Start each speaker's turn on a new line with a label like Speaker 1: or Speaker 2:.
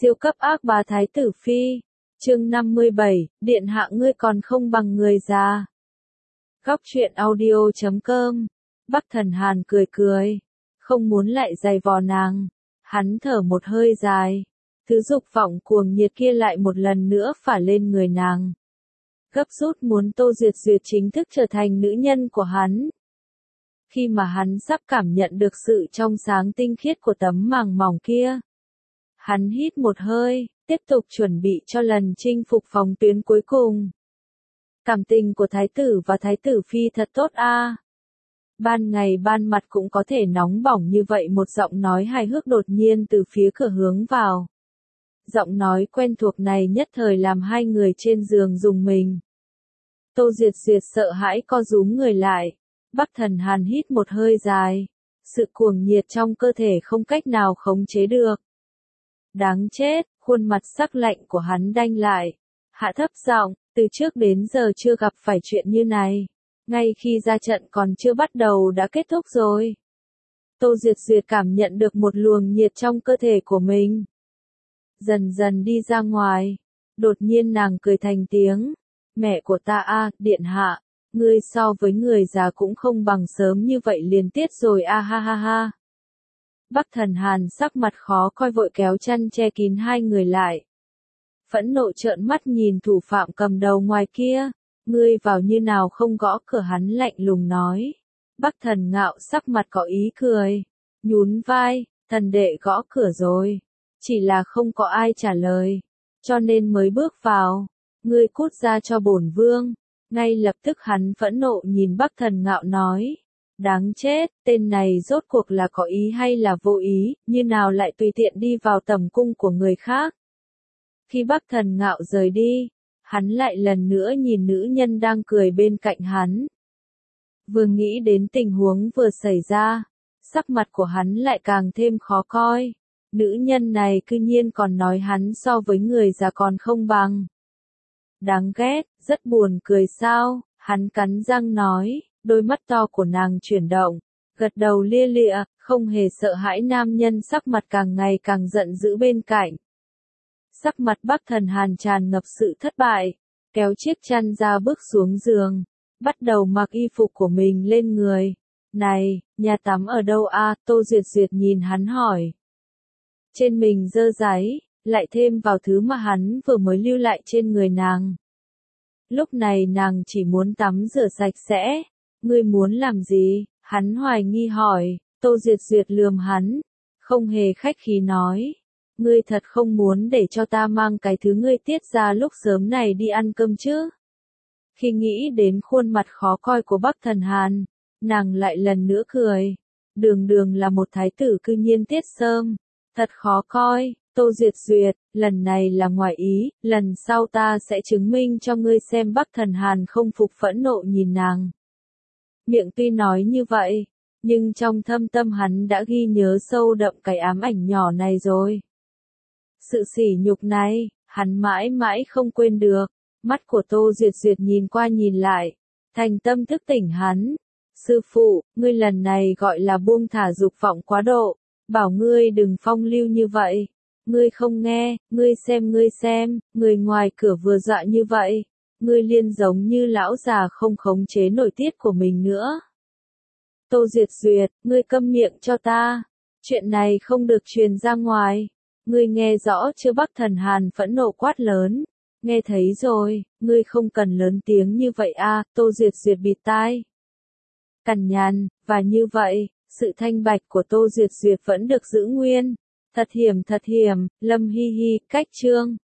Speaker 1: Siêu cấp ác bá thái tử phi. Chương 57, điện hạ ngươi còn không bằng người già. Góc truyện audio.com. Bắc Thần Hàn cười cười, không muốn lại giày vò nàng. Hắn thở một hơi dài, thứ dục vọng cuồng nhiệt kia lại một lần nữa phả lên người nàng. Gấp rút muốn Tô Duyệt Duyệt chính thức trở thành nữ nhân của hắn. Khi mà hắn sắp cảm nhận được sự trong sáng tinh khiết của tấm màng mỏng kia, hắn hít một hơi, tiếp tục chuẩn bị cho lần chinh phục phòng tuyến cuối cùng. Cảm tình của thái tử và thái tử phi thật tốt a. Ban ngày ban mặt cũng có thể nóng bỏng như vậy. Một giọng nói hài hước đột nhiên từ phía cửa hướng vào. Giọng nói quen thuộc này nhất thời làm hai người trên giường rùng mình. Tô Duyệt Duyệt sợ hãi co rúm người lại. Bắc Thần Hàn hít một hơi dài. Sự cuồng nhiệt trong cơ thể không cách nào khống chế được. Đáng chết, khuôn mặt sắc lạnh của hắn đanh lại. Hạ thấp giọng, từ trước đến giờ chưa gặp phải chuyện như này. Ngay khi ra trận còn chưa bắt đầu đã kết thúc rồi. Tô Duyệt Duyệt cảm nhận được một luồng nhiệt trong cơ thể của mình. Dần dần đi ra ngoài. Đột nhiên nàng cười thành tiếng. Mẹ của ta a, điện hạ. Ngươi so với người già cũng không bằng sớm như vậy liền tiết rồi a ha ha ha. Bắc Thần Hàn sắc mặt khó coi vội kéo chăn che kín hai người lại. Phẫn nộ trợn mắt nhìn thủ phạm cầm đầu ngoài kia. Ngươi vào như nào không gõ cửa, hắn lạnh lùng nói. Bắc Thần Ngạo sắc mặt có ý cười. Nhún vai, thần đệ gõ cửa rồi. Chỉ là không có ai trả lời. Cho nên mới bước vào. Ngươi cút ra cho bổn vương. Ngay lập tức hắn phẫn nộ nhìn Bắc Thần Ngạo nói. Đáng chết, tên này rốt cuộc là có ý hay là vô ý, như nào lại tùy tiện đi vào tầm cung của người khác. Khi Bắc Thần Ngạo rời đi, hắn lại lần nữa nhìn nữ nhân đang cười bên cạnh hắn. Vừa nghĩ đến tình huống vừa xảy ra, sắc mặt của hắn lại càng thêm khó coi. Nữ nhân này cư nhiên còn nói hắn so với người già còn không bằng. Đáng ghét, rất buồn cười sao, hắn cắn răng nói, đôi mắt to của nàng chuyển động, gật đầu lia lịa, không hề sợ hãi nam nhân sắc mặt càng ngày càng giận dữ bên cạnh. Sắc mặt Bắc Thần Hàn tràn ngập sự thất bại, kéo chiếc chăn ra bước xuống giường, bắt đầu mặc y phục của mình lên người. Này, nhà tắm ở đâu a? Tô Duyệt Duyệt nhìn hắn hỏi. Trên mình dơ dáy, lại thêm vào thứ mà hắn vừa mới lưu lại trên người nàng. Lúc này nàng chỉ muốn tắm rửa sạch sẽ. Ngươi muốn làm gì? Hắn hoài nghi hỏi. Tô Duyệt Duyệt lườm hắn, không hề khách khí nói. Ngươi thật không muốn để cho ta mang cái thứ ngươi tiết ra lúc sớm này đi ăn cơm chứ? Khi nghĩ đến khuôn mặt khó coi của Bắc Thần Hàn, nàng lại lần nữa cười. Đường đường là một thái tử cư nhiên tiết sơm. Thật khó coi. Tô Duyệt Duyệt, lần này là ngoài ý, lần sau ta sẽ chứng minh cho ngươi xem. Bắc Thần Hàn không phục phẫn nộ nhìn nàng. Miệng tuy nói như vậy, nhưng trong thâm tâm hắn đã ghi nhớ sâu đậm cái ám ảnh nhỏ này rồi. Sự sỉ nhục này, hắn mãi mãi không quên được. Mắt của Tô Duyệt Duyệt nhìn qua nhìn lại, thành tâm thức tỉnh hắn. Sư phụ, ngươi lần này gọi là buông thả dục vọng quá độ, bảo ngươi đừng phong lưu như vậy. Ngươi không nghe, ngươi xem, người ngoài cửa vừa dọa như vậy. Ngươi liên giống như lão già không khống chế nổi tiết của mình nữa. Tô Duyệt Duyệt, ngươi câm miệng cho ta. Chuyện này không được truyền ra ngoài. Ngươi nghe rõ chưa? Bắc Thần Hàn phẫn nộ quát lớn. Nghe thấy rồi, ngươi không cần lớn tiếng như vậy a. Tô Duyệt Duyệt bịt tai. Cằn nhằn, và như vậy, sự thanh bạch của Tô Duyệt Duyệt vẫn được giữ nguyên. Thật hiểm, Lâm Hi Hi, cách chương.